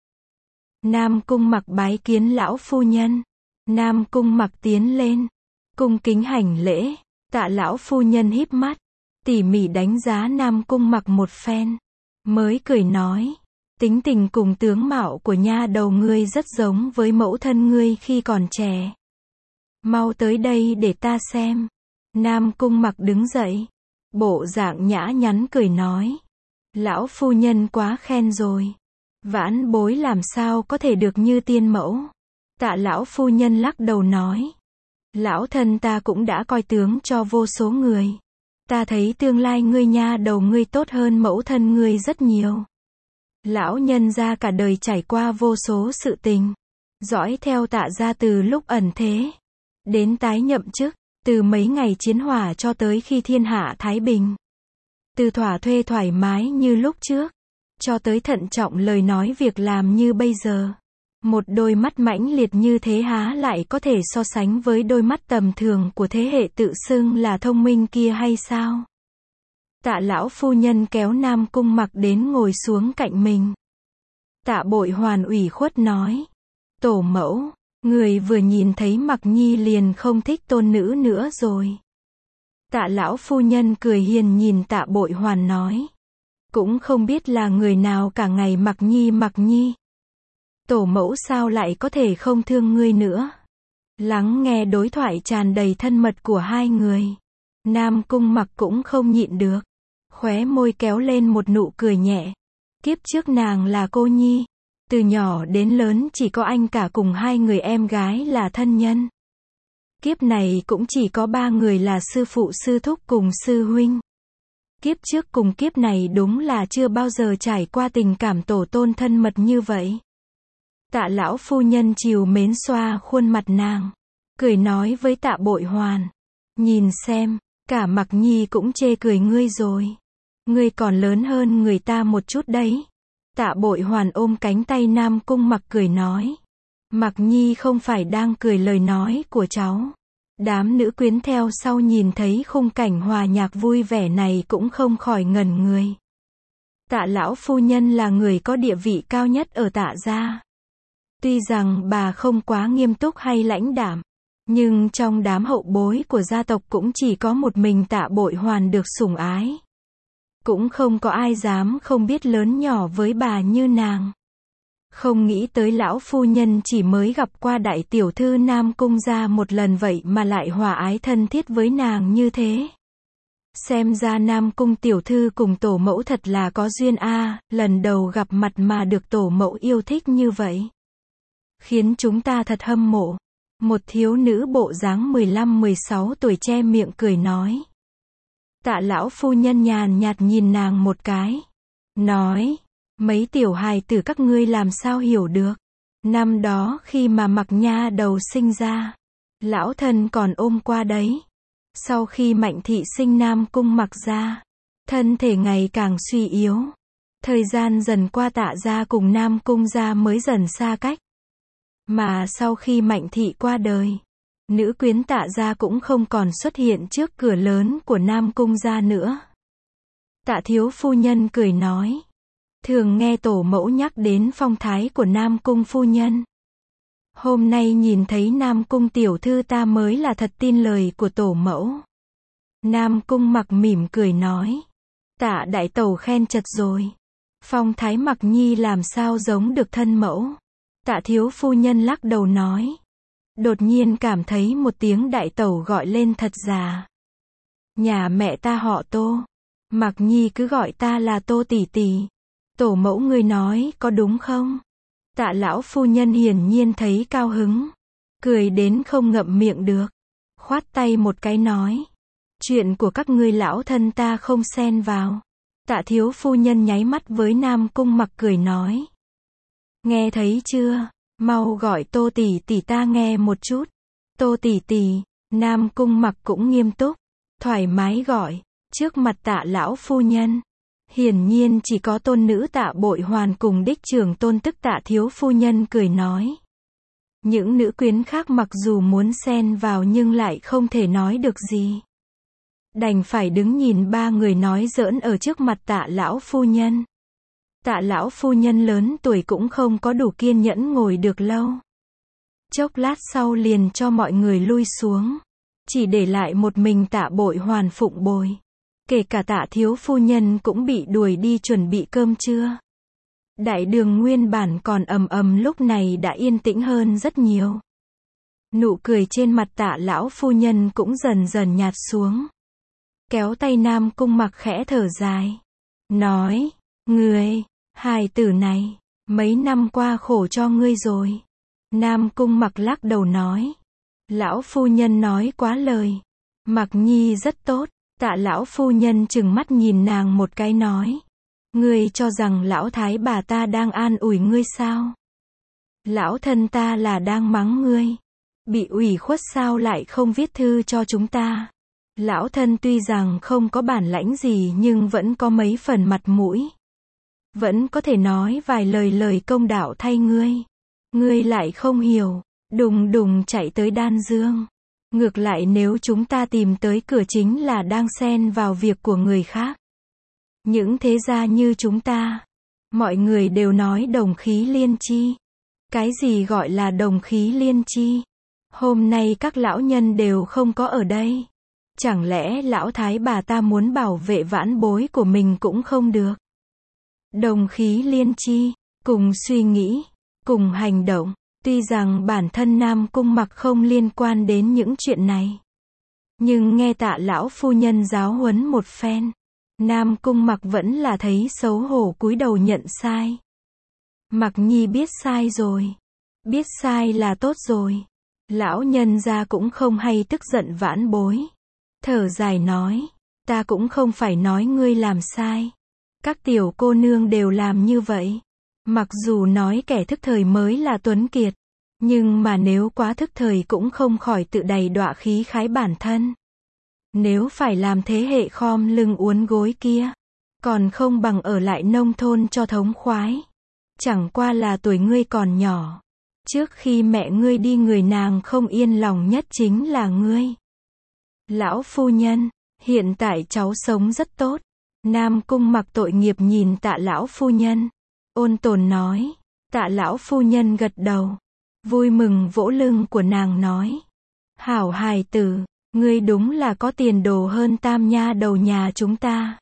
Nam Cung Mặc bái kiến lão phu nhân. Nam Cung Mặc tiến lên, cung kính hành lễ. Tạ lão phu nhân híp mắt, tỉ mỉ đánh giá Nam Cung Mặc một phen, mới cười nói, tính tình cùng tướng mạo của nha đầu ngươi rất giống với mẫu thân ngươi khi còn trẻ. Mau tới đây để ta xem. Nam Cung Mặc đứng dậy, bộ dạng nhã nhắn cười nói, lão phu nhân quá khen rồi. Vãn bối làm sao có thể được như tiên mẫu. Tạ lão phu nhân lắc đầu nói, lão thân ta cũng đã coi tướng cho vô số người. Ta thấy tương lai ngươi nha đầu ngươi tốt hơn mẫu thân ngươi rất nhiều. Lão nhân gia cả đời trải qua vô số sự tình, dõi theo Tạ gia từ lúc ẩn thế đến tái nhậm chức, từ mấy ngày chiến hỏa cho tới khi thiên hạ thái bình, từ thỏa thuê thoải mái như lúc trước cho tới thận trọng lời nói việc làm như bây giờ. Một đôi mắt mãnh liệt như thế há lại có thể so sánh với đôi mắt tầm thường của thế hệ tự xưng là thông minh kia hay sao? Tạ lão phu nhân kéo Nam Cung Mặc đến ngồi xuống cạnh mình. Tạ Bội Hoàn ủy khuất nói. Tổ mẫu, người vừa nhìn thấy Mặc Nhi liền không thích tôn nữ nữa rồi. Tạ lão phu nhân cười hiền nhìn Tạ Bội Hoàn nói. Cũng không biết là người nào cả ngày Mặc Nhi Mặc Nhi. Tổ mẫu sao lại có thể không thương ngươi nữa. Lắng nghe đối thoại tràn đầy thân mật của hai người. Nam Cung Mặc cũng không nhịn được. Khóe môi kéo lên một nụ cười nhẹ. Kiếp trước nàng là cô nhi. Từ nhỏ đến lớn chỉ có anh cả cùng hai người em gái là thân nhân. Kiếp này cũng chỉ có ba người là sư phụ sư thúc cùng sư huynh. Kiếp trước cùng kiếp này đúng là chưa bao giờ trải qua tình cảm tổ tôn thân mật như vậy. Tạ lão phu nhân trìu mến xoa khuôn mặt nàng. Cười nói với Tạ Bội Hoàn. Nhìn xem, cả Mặc Nhi cũng chê cười ngươi rồi. Ngươi còn lớn hơn người ta một chút đấy. Tạ Bội Hoàn ôm cánh tay Nam Cung Mặc cười nói. Mặc Nhi không phải đang cười lời nói của cháu. Đám nữ quyến theo sau nhìn thấy khung cảnh hòa nhạc vui vẻ này cũng không khỏi ngẩn người. Tạ lão phu nhân là người có địa vị cao nhất ở Tạ gia. Tuy rằng bà không quá nghiêm túc hay lãnh đạm, nhưng trong đám hậu bối của gia tộc cũng chỉ có một mình Tạ Bội Hoàn được sủng ái. Cũng không có ai dám không biết lớn nhỏ với bà như nàng. Không nghĩ tới lão phu nhân chỉ mới gặp qua đại tiểu thư Nam Cung gia một lần vậy mà lại hòa ái thân thiết với nàng như thế. Xem ra Nam Cung tiểu thư cùng tổ mẫu thật là có duyên a, lần đầu gặp mặt mà được tổ mẫu yêu thích như vậy. Khiến chúng ta thật hâm mộ. Một thiếu nữ bộ dáng 15-16 tuổi che miệng cười nói. Tạ lão phu nhân nhàn nhạt nhìn nàng một cái. Nói, mấy tiểu hài tử các ngươi làm sao hiểu được. Năm đó khi mà Mặc nha đầu sinh ra, lão thân còn ôm qua đấy. Sau khi Mạnh thị sinh Nam Cung Mặc ra, thân thể ngày càng suy yếu. Thời gian dần qua Tạ gia cùng Nam Cung gia mới dần xa cách. Mà sau khi Mạnh thị qua đời, nữ quyến Tạ gia cũng không còn xuất hiện trước cửa lớn của Nam Cung gia nữa. Tạ thiếu phu nhân cười nói. Thường nghe tổ mẫu nhắc đến phong thái của Nam Cung phu nhân. Hôm nay nhìn thấy Nam Cung tiểu thư ta mới là thật tin lời của tổ mẫu. Nam Cung Mặc mỉm cười nói. Tạ đại tẩu khen chật rồi. Phong thái Mặc Nhi làm sao giống được thân mẫu. Tạ thiếu phu nhân lắc đầu nói. Đột nhiên cảm thấy một tiếng đại tẩu gọi lên thật già. Nhà mẹ ta họ Tô. Mặc Nhi cứ gọi ta là Tô tỷ tỷ. Tổ mẫu ngươi nói có đúng không? Tạ lão phu nhân hiển nhiên thấy cao hứng. Cười đến không ngậm miệng được. Khoát tay một cái nói. Chuyện của các ngươi lão thân ta không xen vào. Tạ thiếu phu nhân nháy mắt với Nam Cung Mặc cười nói. Nghe thấy chưa? Mau gọi Tô tỷ tỷ ta nghe một chút. Tô tỷ tỷ. Nam Cung Mặc cũng nghiêm túc. Thoải mái gọi. Trước mặt Tạ lão phu nhân. Hiển nhiên chỉ có tôn nữ Tạ Bội Hoàn cùng đích trưởng tôn tức Tạ thiếu phu nhân cười nói. Những nữ quyến khác mặc dù muốn xen vào nhưng lại không thể nói được gì. Đành phải đứng nhìn ba người nói giỡn ở trước mặt Tạ lão phu nhân. Tạ lão phu nhân lớn tuổi cũng không có đủ kiên nhẫn ngồi được lâu. Chốc lát sau liền cho mọi người lui xuống. Chỉ để lại một mình Tạ Bội Hoàn phụng bồi. Kể cả Tạ thiếu phu nhân cũng bị đuổi đi chuẩn bị cơm trưa. Đại đường nguyên bản còn ầm ầm lúc này đã yên tĩnh hơn rất nhiều. Nụ cười trên mặt Tạ lão phu nhân cũng dần dần nhạt xuống. Kéo tay Nam Cung Mặc khẽ thở dài. Nói, ngươi, hài tử này, mấy năm qua khổ cho ngươi rồi. Nam Cung Mặc lắc đầu nói. Lão phu nhân nói quá lời. Mặc Nhi rất tốt. Tạ lão phu nhân trừng mắt nhìn nàng một cái nói. Ngươi cho rằng lão thái bà ta đang an ủi ngươi sao? Lão thân ta là đang mắng ngươi. Bị ủy khuất sao lại không viết thư cho chúng ta? Lão thân tuy rằng không có bản lãnh gì nhưng vẫn có mấy phần mặt mũi. vẫn có thể nói vài lời công đạo thay ngươi. Ngươi lại không hiểu, đùng đùng chạy tới Đan Dương. Ngược lại nếu chúng ta tìm tới cửa chính là đang xen vào việc của người khác. Những thế gia như chúng ta, mọi người đều nói đồng khí liên chi. Cái gì gọi là đồng khí liên chi? Hôm nay các lão nhân đều không có ở đây. Chẳng lẽ lão thái bà ta muốn bảo vệ vãn bối của mình cũng không được? Đồng khí liên chi, cùng suy nghĩ, cùng hành động. Tuy rằng bản thân Nam Cung Mặc không liên quan đến những chuyện này, nhưng nghe Tạ lão phu nhân giáo huấn một phen, Nam Cung Mặc vẫn là thấy xấu hổ cúi đầu nhận sai. Mặc nhi biết sai rồi. Biết sai là tốt rồi. Lão nhân gia cũng không hay tức giận vãn bối. Thở dài nói, ta cũng không phải nói ngươi làm sai. Các tiểu cô nương đều làm như vậy. Mặc dù nói kẻ thức thời mới là tuấn kiệt, nhưng mà nếu quá thức thời cũng không khỏi tự đầy đọa khí khái bản thân. Nếu phải làm thế hệ khom lưng uốn gối kia, còn không bằng ở lại nông thôn cho thống khoái. Chẳng qua là tuổi ngươi còn nhỏ. Trước khi mẹ ngươi đi người nàng không yên lòng nhất chính là ngươi. Lão phu nhân, hiện tại cháu sống rất tốt. Nam Cung Mặc tội nghiệp nhìn Tạ lão phu nhân, ôn tồn nói. Tạ lão phu nhân gật đầu, vui mừng vỗ lưng của nàng nói, hảo hài tử, ngươi đúng là có tiền đồ hơn tam nha đầu nhà chúng ta.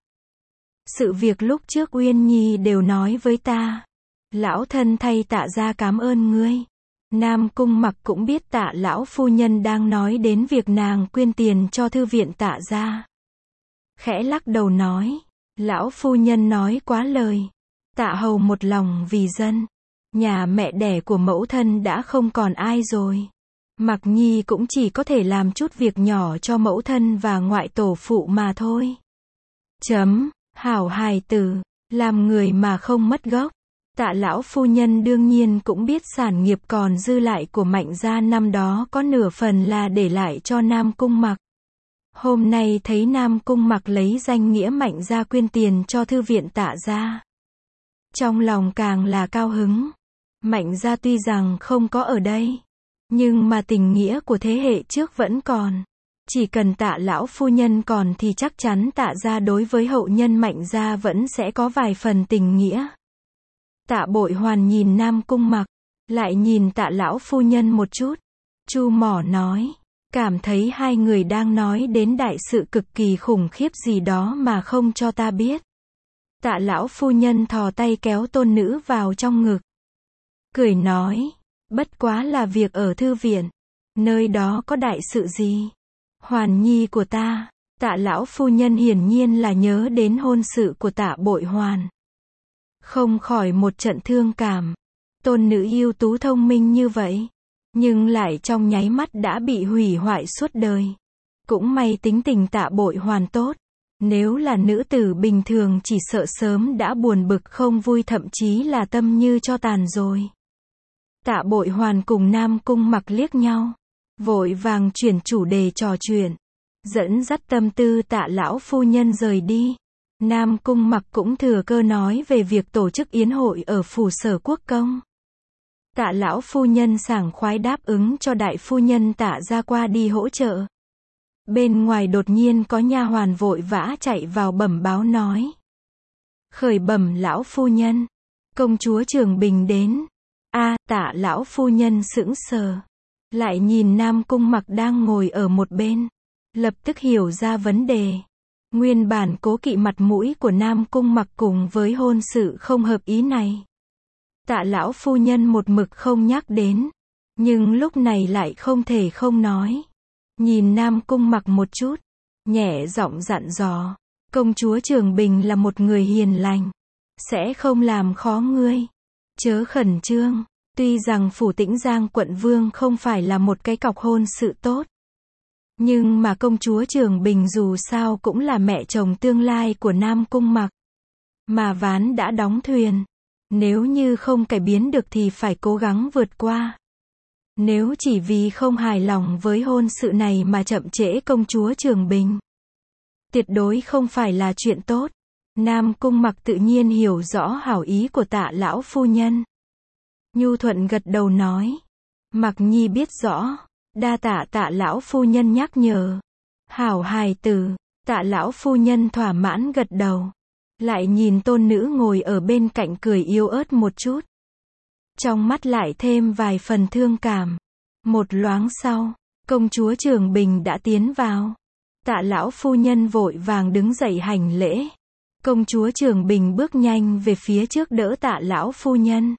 Sự việc lúc trước Uyên Nhi đều nói với ta. Lão thân thay Tạ gia cảm ơn ngươi. Nam Cung Mặc cũng biết Tạ lão phu nhân đang nói đến việc nàng quyên tiền cho thư viện Tạ gia. Khẽ lắc đầu nói, lão phu nhân nói quá lời. Tạ hầu một lòng vì dân. Nhà mẹ đẻ của mẫu thân đã không còn ai rồi. Mặc nhi cũng chỉ có thể làm chút việc nhỏ cho mẫu thân và ngoại tổ phụ mà thôi. Hảo hài tử, làm người mà không mất gốc. Tạ lão phu nhân đương nhiên cũng biết sản nghiệp còn dư lại của Mạnh gia năm đó có nửa phần là để lại cho Nam Cung Mặc. Hôm nay thấy Nam Cung Mặc lấy danh nghĩa Mạnh gia quyên tiền cho thư viện Tạ gia, trong lòng càng là cao hứng. Mạnh gia tuy rằng không có ở đây, nhưng mà tình nghĩa của thế hệ trước vẫn còn. Chỉ cần Tạ lão phu nhân còn thì chắc chắn Tạ gia đối với hậu nhân Mạnh gia vẫn sẽ có vài phần tình nghĩa. Tạ Bội Hoàn nhìn Nam Cung Mặc, lại nhìn Tạ lão phu nhân một chút. Chu mỏ nói, cảm thấy hai người đang nói đến đại sự cực kỳ khủng khiếp gì đó mà không cho ta biết. Tạ lão phu nhân thò tay kéo tôn nữ vào trong ngực, cười nói, bất quá là việc ở thư viện, nơi đó có đại sự gì. Hoàn nhi của ta. Tạ lão phu nhân hiển nhiên là nhớ đến hôn sự của Tạ Bội Hoàn, không khỏi một trận thương cảm. Tôn nữ ưu tú thông minh như vậy, nhưng lại trong nháy mắt đã bị hủy hoại suốt đời. Cũng may tính tình Tạ Bội Hoàn tốt. Nếu là nữ tử bình thường chỉ sợ sớm đã buồn bực không vui, thậm chí là tâm như cho tàn rồi. Tạ Bội Hoàn cùng Nam Cung Mặc liếc nhau, vội vàng chuyển chủ đề trò chuyện, dẫn dắt tâm tư Tạ lão phu nhân rời đi. Nam Cung Mặc cũng thừa cơ nói về việc tổ chức yến hội ở phủ Sở Quốc công. Tạ lão phu nhân sảng khoái đáp ứng cho đại phu nhân Tạ gia qua đi hỗ trợ. Bên ngoài đột nhiên có nha hoàn vội vã chạy vào bẩm báo nói, khởi bẩm lão phu nhân, công chúa Trường Bình đến. Tạ lão phu nhân sững sờ, lại nhìn Nam Cung Mặc đang ngồi ở một bên, lập tức hiểu ra vấn đề. Nguyên bản cố kỵ mặt mũi của Nam Cung Mặc cùng với hôn sự không hợp ý này, Tạ lão phu nhân một mực không nhắc đến, nhưng lúc này lại không thể không nói. Nhìn Nam Cung Mặc một chút, nhẹ giọng dặn dò, công chúa Trường Bình là một người hiền lành, sẽ không làm khó ngươi, chớ khẩn trương. Tuy rằng phủ Tĩnh Giang quận vương không phải là một cái cọc hôn sự tốt, nhưng mà công chúa Trường Bình dù sao cũng là mẹ chồng tương lai của Nam Cung Mặc. Mà ván đã đóng thuyền, nếu như không cải biến được thì phải cố gắng vượt qua. Nếu chỉ vì không hài lòng với hôn sự này mà chậm trễ công chúa Trường Bình, tuyệt đối không phải là chuyện tốt. Nam Cung Mặc tự nhiên hiểu rõ hảo ý của Tạ lão phu nhân. Nhu thuận gật đầu nói. Mặc nhi biết rõ. Đa tạ Tạ lão phu nhân nhắc nhở. Hảo hài tử. Tạ lão phu nhân thỏa mãn gật đầu. Lại nhìn tôn nữ ngồi ở bên cạnh cười yếu ớt một chút. Trong mắt lại thêm vài phần thương cảm. Một loáng sau, công chúa Trường Bình đã tiến vào. Tạ lão phu nhân vội vàng đứng dậy hành lễ. Công chúa Trường Bình bước nhanh về phía trước đỡ Tạ lão phu nhân.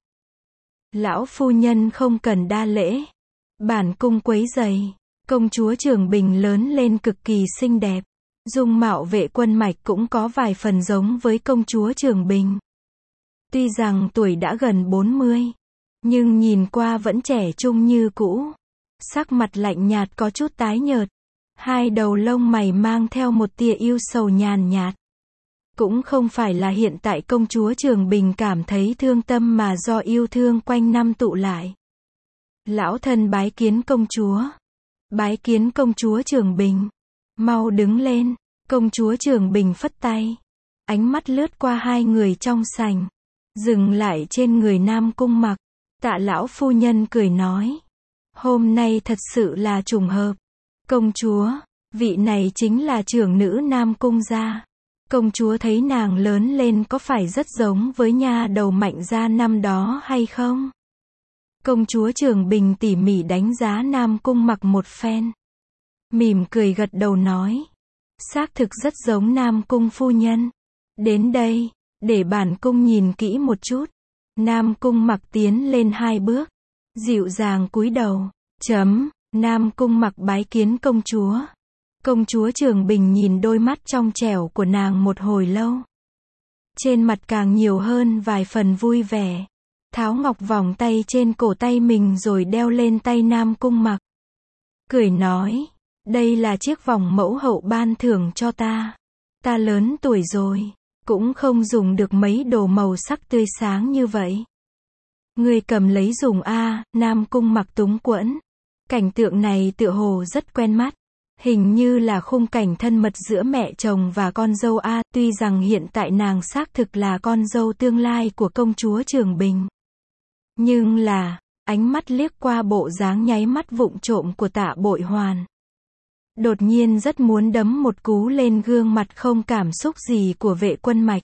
Lão phu nhân không cần đa lễ. Bản cung quấy rầy. Công chúa Trường Bình lớn lên cực kỳ xinh đẹp. Dung mạo Vệ Quân Mạch cũng có vài phần giống với công chúa Trường Bình. Tuy rằng tuổi đã gần 40, nhưng nhìn qua vẫn trẻ trung như cũ. Sắc mặt lạnh nhạt có chút tái nhợt. Hai đầu lông mày mang theo một tia ưu sầu nhàn nhạt. Cũng không phải là hiện tại công chúa Trường Bình cảm thấy thương tâm mà do yêu thương quanh năm tụ lại. Lão thân bái kiến công chúa. Bái kiến công chúa Trường Bình. Mau đứng lên. Công chúa Trường Bình phất tay. Ánh mắt lướt qua hai người trong sảnh. Dừng lại trên người Nam Cung Mặc. Tạ lão phu nhân cười nói. Hôm nay thật sự là trùng hợp. Công chúa, vị này chính là trưởng nữ Nam Cung gia. Công chúa thấy nàng lớn lên có phải rất giống với nha đầu Mạnh gia năm đó hay không? Công chúa Trường Bình tỉ mỉ đánh giá Nam Cung Mặc một phen. Mỉm cười gật đầu nói. Xác thực rất giống Nam Cung phu nhân. Đến đây, để bản cung nhìn kỹ một chút. Nam Cung Mặc tiến lên 2 bước. Dịu dàng cúi đầu. Nam Cung Mặc bái kiến công chúa. Công chúa Trường Bình nhìn đôi mắt trong trẻo của nàng một hồi lâu. Trên mặt càng nhiều hơn vài phần vui vẻ. Tháo ngọc vòng tay trên cổ tay mình rồi đeo lên tay Nam Cung Mặc. Cười nói. Đây là chiếc vòng mẫu hậu ban thưởng cho ta. Ta lớn tuổi rồi. Cũng không dùng được mấy đồ màu sắc tươi sáng như vậy. Ngươi cầm lấy dùng a. Nam Cung Mặc túng quẫn. Cảnh tượng này tựa hồ rất quen mắt. Hình như là khung cảnh thân mật giữa mẹ chồng và con dâu a. Tuy rằng hiện tại nàng xác thực là con dâu tương lai của công chúa Trường Bình. Nhưng là, ánh mắt liếc qua bộ dáng nháy mắt vụng trộm của Tạ Bội Hoàn. Đột nhiên rất muốn đấm một cú lên gương mặt không cảm xúc gì của Vệ Quân Mạch.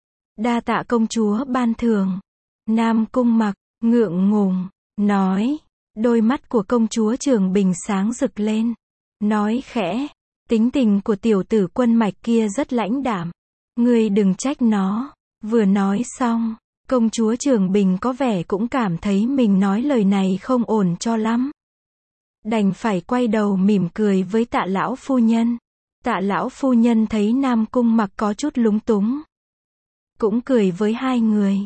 Đa tạ công chúa ban thưởng. Nam Cung Mặc, ngượng ngùng, nói. Đôi mắt của công chúa Trường Bình sáng rực lên. Nói khẽ. Tính tình của tiểu tử Quân Mạch kia rất lãnh đạm. Ngươi đừng trách nó. Vừa nói xong, công chúa Trường Bình có vẻ cũng cảm thấy mình nói lời này không ổn cho lắm. Đành phải quay đầu mỉm cười với Tạ lão phu nhân. Tạ lão phu nhân thấy Nam Cung Mặc có chút lúng túng. Cũng cười với hai người.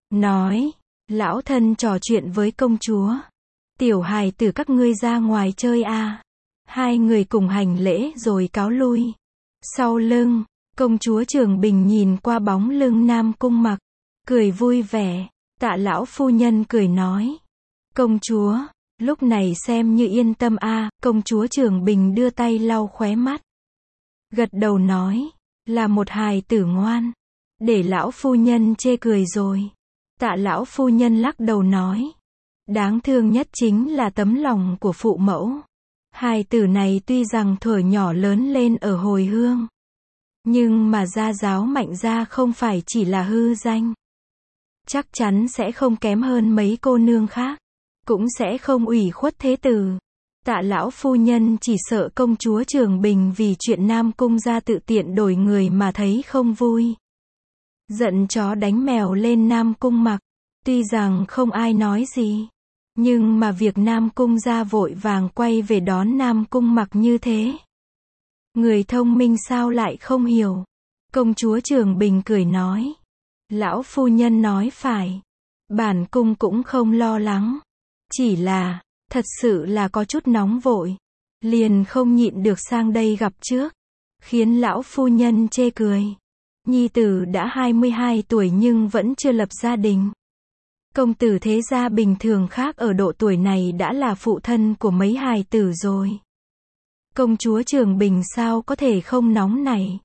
Nói, lão thân trò chuyện với công chúa. Tiểu hài tử các ngươi ra ngoài chơi a. Hai người cùng hành lễ rồi cáo lui. Sau lưng, công chúa Trường Bình nhìn qua bóng lưng Nam Cung Mặc. Cười vui vẻ. Tạ lão phu nhân cười nói. Công chúa. Lúc này xem như yên tâm a. Công chúa Trường Bình đưa tay lau khóe mắt. Gật đầu nói. Là một hài tử ngoan. Để lão phu nhân chê cười rồi. Tạ lão phu nhân lắc đầu nói. Đáng thương nhất chính là tấm lòng của phụ mẫu. Hài tử này tuy rằng thuở nhỏ lớn lên ở hồi hương. Nhưng mà gia giáo Mạnh gia không phải chỉ là hư danh. Chắc chắn sẽ không kém hơn mấy cô nương khác. Cũng sẽ không ủy khuất thế tử. Tạ lão phu nhân chỉ sợ công chúa Trường Bình vì chuyện Nam Cung gia tự tiện đổi người mà thấy không vui. Giận chó đánh mèo lên Nam Cung Mặc. Tuy rằng không ai nói gì. Nhưng mà việc Nam Cung gia vội vàng quay về đón Nam Cung Mặc như thế. Người thông minh sao lại không hiểu. Công chúa Trường Bình cười nói. Lão phu nhân nói phải. Bản cung cũng không lo lắng. Chỉ là, thật sự là có chút nóng vội. Liền không nhịn được sang đây gặp trước. Khiến lão phu nhân chê cười. Nhi tử đã 22 tuổi nhưng vẫn chưa lập gia đình. Công tử thế gia bình thường khác ở độ tuổi này đã là phụ thân của mấy hài tử rồi. Công chúa Trường Bình sao có thể không nóng nảy.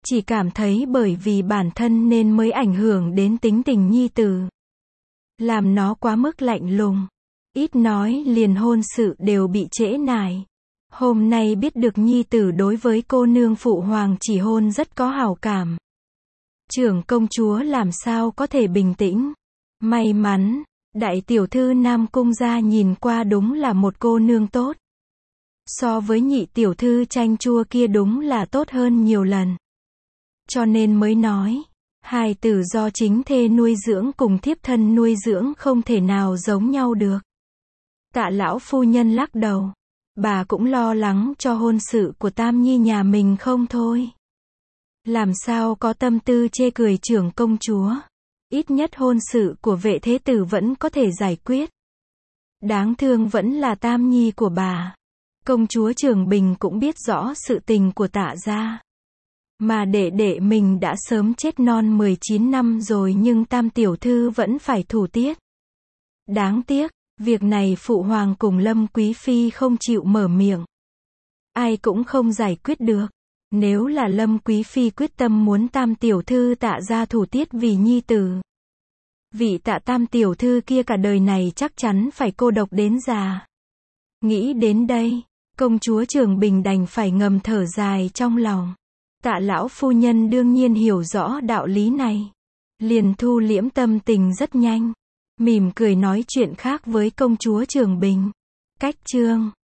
Chỉ cảm thấy bởi vì bản thân nên mới ảnh hưởng đến tính tình nhi tử. Làm nó quá mức lạnh lùng. Ít nói liền hôn sự đều bị trễ nải. Hôm nay biết được nhi tử đối với cô nương phụ hoàng chỉ hôn rất có hảo cảm. Trưởng công chúa làm sao có thể bình tĩnh. May mắn, đại tiểu thư Nam Cung gia nhìn qua đúng là một cô nương tốt. So với nhị tiểu thư chanh chua kia đúng là tốt hơn nhiều lần. Cho nên mới nói, hài tử do chính thê nuôi dưỡng cùng thiếp thân nuôi dưỡng không thể nào giống nhau được. Tạ lão phu nhân lắc đầu. Bà cũng lo lắng cho hôn sự của Tam Nhi nhà mình không thôi. Làm sao có tâm tư chê cười trưởng công chúa. Ít nhất hôn sự của vệ thế tử vẫn có thể giải quyết. Đáng thương vẫn là Tam Nhi của bà. Công chúa Trường Bình cũng biết rõ sự tình của Tạ gia. Mà đệ đệ mình đã sớm chết non 19 năm rồi nhưng Tam tiểu thư vẫn phải thủ tiết. Đáng tiếc, việc này phụ hoàng cùng Lâm Quý phi không chịu mở miệng. Ai cũng không giải quyết được. Nếu là Lâm Quý phi quyết tâm muốn Tam tiểu thư Tạ gia thủ tiết vì nhi tử. Vị Tạ Tam tiểu thư kia cả đời này chắc chắn phải cô độc đến già. Nghĩ đến đây, công chúa Trường Bình đành phải ngầm thở dài trong lòng. Tạ lão phu nhân đương nhiên hiểu rõ đạo lý này. Liền thu liễm tâm tình rất nhanh. Mỉm cười nói chuyện khác với công chúa Trường Bình. Cách chương